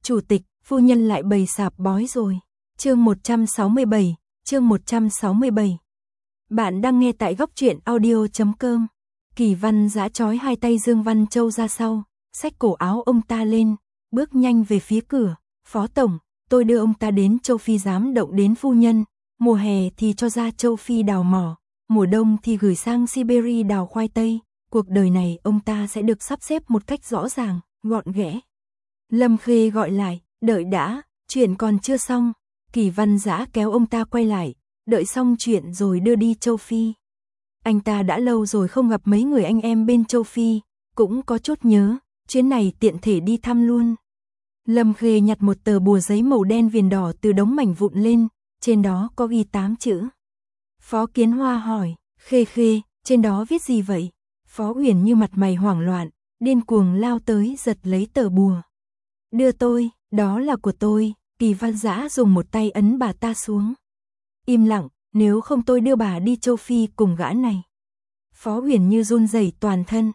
Chủ tịch, phu nhân lại bày sạp bói rồi. Chương 167. Bạn đang nghe tại góc truyện audio.com. Kỳ Văn Dã trói hai tay Dương Văn Châu ra sau, xách cổ áo ông ta lên, bước nhanh về phía cửa. Phó tổng, tôi đưa ông ta đến châu Phi giám động đến phu nhân. Mùa hè thì cho ra châu Phi đào mỏ, mùa đông thì gửi sang Siberia đào khoai tây. Cuộc đời này ông ta sẽ được sắp xếp một cách rõ ràng, gọn ghẽ. Lâm Khê gọi lại, đợi đã, chuyện còn chưa xong. Kỳ Văn Dã kéo ông ta quay lại, đợi xong chuyện rồi đưa đi châu Phi. Anh ta đã lâu rồi không gặp mấy người anh em bên châu Phi, cũng có chút nhớ, chuyến này tiện thể đi thăm luôn. Lâm Khê nhặt một tờ bùa giấy màu đen viền đỏ từ đống mảnh vụn lên, trên đó có ghi 8 chữ. Phó Kiến Hoa hỏi, Khê, trên đó viết gì vậy? Phó Uyển Như mặt mày hoảng loạn, điên cuồng lao tới giật lấy tờ bùa. Đưa tôi, đó là của tôi. Kỳ Văn Dã dùng một tay ấn bà ta xuống. Im lặng, nếu không tôi đưa bà đi châu Phi cùng gã này. Phó Uyển Như run rẩy toàn thân.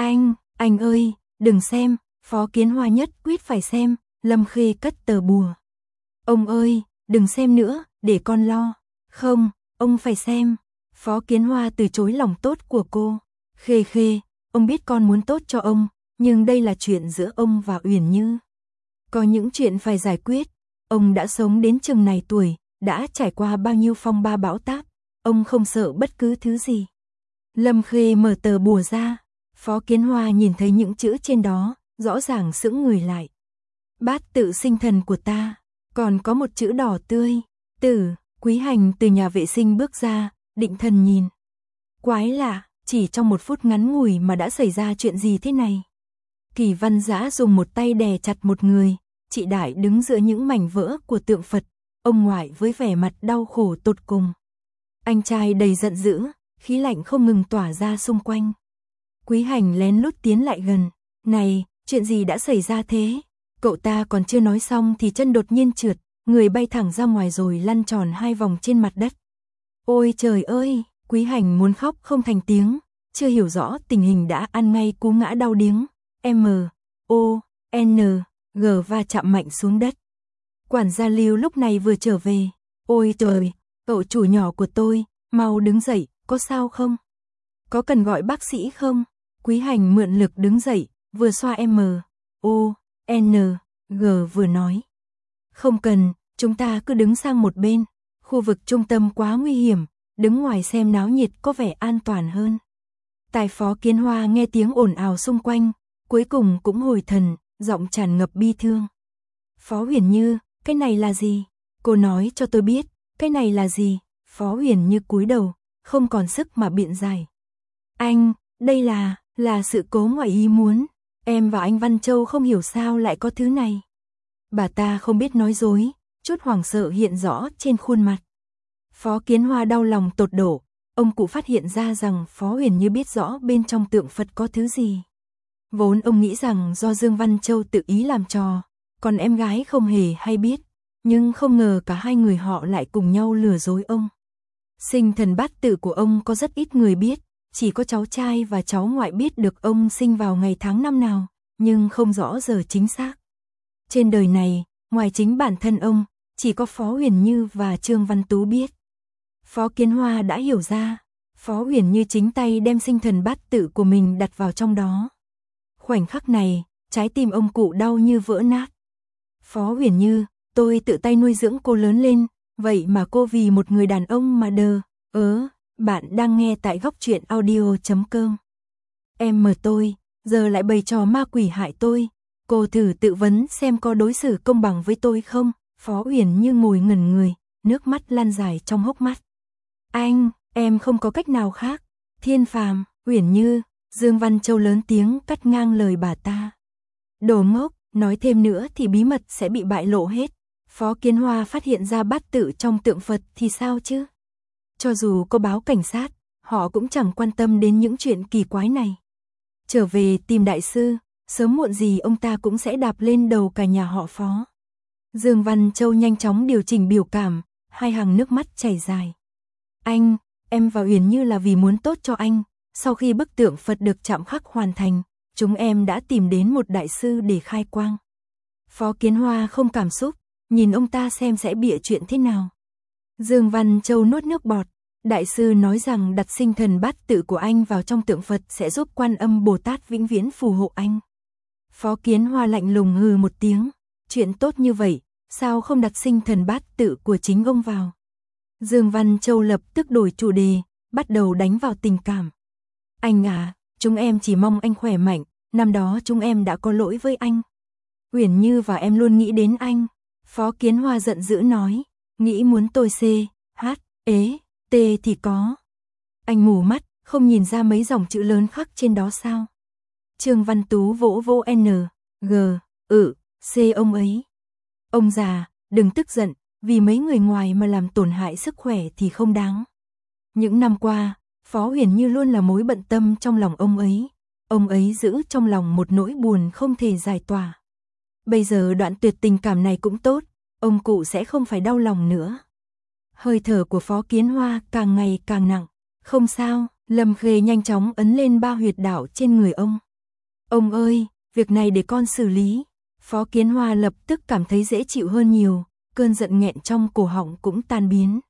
Anh ơi, đừng xem. Phó Kiến Hoa nhất quyết phải xem. Lâm Khê cất tờ bùa. Ông ơi, đừng xem nữa, để con lo. Không, ông phải xem. Phó Kiến Hoa từ chối lòng tốt của cô. Khê, ông biết con muốn tốt cho ông, nhưng đây là chuyện giữa ông và Uyển Như. Có những chuyện phải giải quyết. Ông đã sống đến chừng này tuổi, đã trải qua bao nhiêu phong ba bão táp, ông không sợ bất cứ thứ gì. Lâm Khê mở tờ bùa ra, Phó Kiến Hoa nhìn thấy những chữ trên đó, rõ ràng sững người lại. Bát tự sinh thần của ta, còn có một chữ đỏ tươi, Tử. Quý Hành từ nhà vệ sinh bước ra, định thần nhìn. Quái lạ, chỉ trong một phút ngắn ngủi mà đã xảy ra chuyện gì thế này? Kỳ Văn Dã dùng một tay đè chặt một người, chị Đại đứng giữa những mảnh vỡ của tượng Phật, ông ngoại với vẻ mặt đau khổ tột cùng. Anh trai đầy giận dữ, khí lạnh không ngừng tỏa ra xung quanh. Quý Hành lén lút tiến lại gần, này, chuyện gì đã xảy ra thế? Cậu ta còn chưa nói xong thì chân đột nhiên trượt, người bay thẳng ra ngoài rồi lăn tròn 2 vòng trên mặt đất. Ôi trời ơi, Quý Hành muốn khóc không thành tiếng, chưa hiểu rõ tình hình đã ăn ngay cú ngã đau điếng. M.O.N.G va chạm mạnh xuống đất. Quản gia Lưu lúc này vừa trở về. Ôi trời, cậu chủ nhỏ của tôi, mau đứng dậy, có sao không? Có cần gọi bác sĩ không? Quý Hành mượn lực đứng dậy, vừa xoa M.O.N.G vừa nói. Không cần, chúng ta cứ đứng sang một bên, khu vực trung tâm quá nguy hiểm, đứng ngoài xem náo nhiệt có vẻ an toàn hơn. Tài Phó Kiến Hoa nghe tiếng ồn ào xung quanh, cuối cùng cũng hồi thần, giọng tràn ngập bi thương. Phó Uyển Như, cái này là gì? Cô nói cho tôi biết, cái này là gì? Phó Uyển Như cúi đầu, không còn sức mà biện giải. Anh, đây là sự cố ngoài ý muốn. Em và anh Văn Châu không hiểu sao lại có thứ này. Bà ta không biết nói dối, chút hoảng sợ hiện rõ trên khuôn mặt. Phó Kiến Hoa đau lòng tột độ, ông cụ phát hiện ra rằng Phó Uyển Như biết rõ bên trong tượng Phật có thứ gì. Vốn ông nghĩ rằng do Dương Văn Châu tự ý làm trò, còn em gái không hề hay biết, nhưng không ngờ cả hai người họ lại cùng nhau lừa dối ông. Sinh thần bát tự của ông có rất ít người biết, chỉ có cháu trai và cháu ngoại biết được ông sinh vào ngày tháng năm nào, nhưng không rõ giờ chính xác. Trên đời này, ngoài chính bản thân ông, chỉ có Phó Uyển Như và Trương Văn Tú biết. Phó Kiến Hoa đã hiểu ra, Phó Uyển Như chính tay đem sinh thần bát tự của mình đặt vào trong đó. Khoảnh khắc này, trái tim ông cụ đau như vỡ nát. Phó Uyển Như, tôi tự tay nuôi dưỡng cô lớn lên, vậy mà cô vì một người đàn ông mà đờ. Bạn đang nghe tại góc truyện audio.com. Em mờ tôi, giờ lại bày trò ma quỷ hại tôi. Cô thử tự vấn xem có đối xử công bằng với tôi không? Phó Uyển Như ngồi ngẩn người, nước mắt lan dài trong hốc mắt. Em không có cách nào khác. Thiên Phàm, Uyển Như, Dương Văn Châu lớn tiếng cắt ngang lời bà ta. Đồ ngốc, nói thêm nữa thì bí mật sẽ bị bại lộ hết. Phó Kiến Hoa phát hiện ra bát tự trong tượng Phật thì sao chứ? Cho dù có báo cảnh sát, họ cũng chẳng quan tâm đến những chuyện kỳ quái này. Trở về tìm đại sư, sớm muộn gì ông ta cũng sẽ đạp lên đầu cả nhà họ Phó. Dương Văn Châu nhanh chóng điều chỉnh biểu cảm, 2 hàng nước mắt chảy dài. Em và Uyển Như là vì muốn tốt cho anh. Sau khi bức tượng Phật được chạm khắc hoàn thành, chúng em đã tìm đến một đại sư để khai quang. Phó Kiến Hoa không cảm xúc, nhìn ông ta xem sẽ bịa chuyện thế nào. Dương Văn Châu nuốt nước bọt, đại sư nói rằng đặt sinh thần bát tự của anh vào trong tượng Phật sẽ giúp Quan Âm Bồ Tát vĩnh viễn phù hộ anh. Phó Kiến Hoa lạnh lùng hừ một tiếng, chuyện tốt như vậy, sao không đặt sinh thần bát tự của chính ông vào. Dương Văn Châu lập tức đổi chủ đề, bắt đầu đánh vào tình cảm. Anh à, chúng em chỉ mong anh khỏe mạnh, năm đó chúng em đã có lỗi với anh. Uyển Như và em luôn nghĩ đến anh. Phó Kiến Hoa giận dữ nói, nghĩ muốn tôi C, H, ế, T thì có. Anh mù mắt, không nhìn ra mấy dòng chữ lớn khắc trên đó sao? Trương Văn Tú vỗ vỗ N, G, C ông ấy. Ông già, đừng tức giận, vì mấy người ngoài mà làm tổn hại sức khỏe thì không đáng. Những năm qua, Phó Uyển Như luôn là mối bận tâm trong lòng ông ấy. Ông ấy giữ trong lòng một nỗi buồn không thể giải tỏa. Bây giờ đoạn tuyệt tình cảm này cũng tốt, ông cụ sẽ không phải đau lòng nữa. Hơi thở của Phó Kiến Hoa càng ngày càng nặng. Không sao, Lâm Khê nhanh chóng ấn lên 3 huyệt đạo trên người ông. Ông ơi, việc này để con xử lý. Phó Kiến Hoa lập tức cảm thấy dễ chịu hơn nhiều, cơn giận nghẹn trong cổ họng cũng tan biến.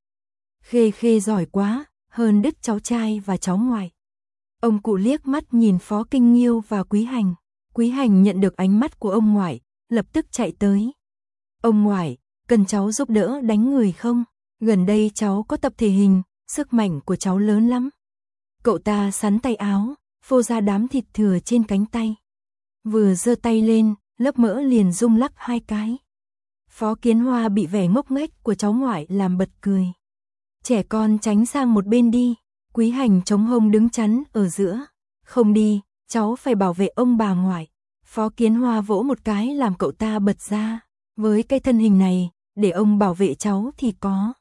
Khê giỏi quá, hơn đứt cháu trai và cháu ngoại. Ông cụ liếc mắt nhìn Phó Kinh Nghiêu và Quý Hành. Quý Hành nhận được ánh mắt của ông ngoại, lập tức chạy tới. Ông ngoại, cần cháu giúp đỡ đánh người không? Gần đây cháu có tập thể hình, sức mạnh của cháu lớn lắm. Cậu ta sắn tay áo, phô ra đám thịt thừa trên cánh tay. Vừa giơ tay lên, lớp mỡ liền rung lắc 2 cái. Phó Kiến Hoa bị vẻ ngốc nghếch của cháu ngoại làm bật cười. Trẻ con tránh sang một bên đi. Quý Hành chống hông đứng chắn ở giữa. Không đi, cháu phải bảo vệ ông bà ngoại. Phó Kiến Hoa vỗ một cái làm cậu ta bật ra. Với cái thân hình này, để ông bảo vệ cháu thì có.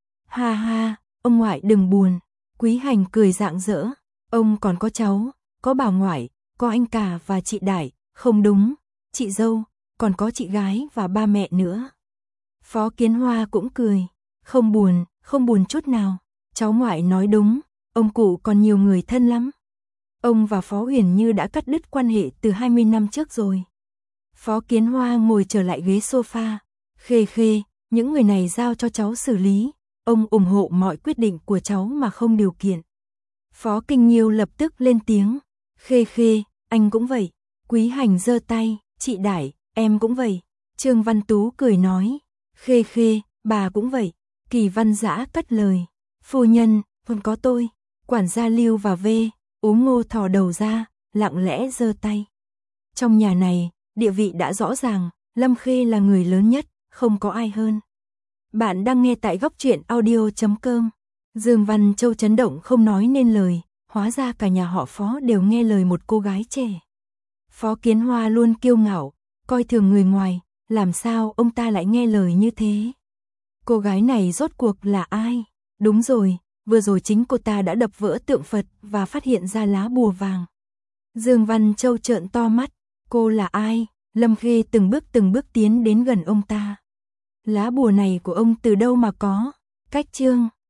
Ha ha, ông ngoại đừng buồn. Quý Hành cười rạng rỡ. Ông còn có cháu, có bà ngoại, có anh cả và chị Đại. Không đúng, chị dâu, còn có chị gái và ba mẹ nữa. Phó Kiến Hoa cũng cười. Không buồn chút nào. Cháu ngoại nói đúng, ông cụ còn nhiều người thân lắm. Ông và Phó Uyển Như đã cắt đứt quan hệ từ 20 năm trước rồi. Phó Kiến Hoa ngồi trở lại ghế sofa. Khê, những người này giao cho cháu xử lý. Ông ủng hộ mọi quyết định của cháu mà không điều kiện. Phó Kinh Nghiêu lập tức lên tiếng. Khê, anh cũng vậy. Quý Hành giơ tay, chị Đại, em cũng vậy. Trương Văn Tú cười nói. Khê, bà cũng vậy. Kỳ Văn Dã cất lời. Phu nhân, còn có tôi. Quản gia Lưu và V, Ú Ngô thò đầu ra, lặng lẽ giơ tay. Trong nhà này, địa vị đã rõ ràng, Lâm Khê là người lớn nhất, không có ai hơn. Bạn đang nghe tại góc truyện audio.com. Dương Văn Châu chấn động không nói nên lời, hóa ra cả nhà họ Phó đều nghe lời một cô gái trẻ. Phó Kiến Hoa luôn kiêu ngạo, coi thường người ngoài, làm sao ông ta lại nghe lời như thế? Cô gái này rốt cuộc là ai? Đúng rồi, vừa rồi chính cô ta đã đập vỡ tượng Phật và phát hiện ra lá bùa vàng. Dương Văn Châu trợn to mắt, cô là ai? Lâm Khê từng bước tiến đến gần ông ta. Lá bùa này của ông từ đâu mà có? Cách Trương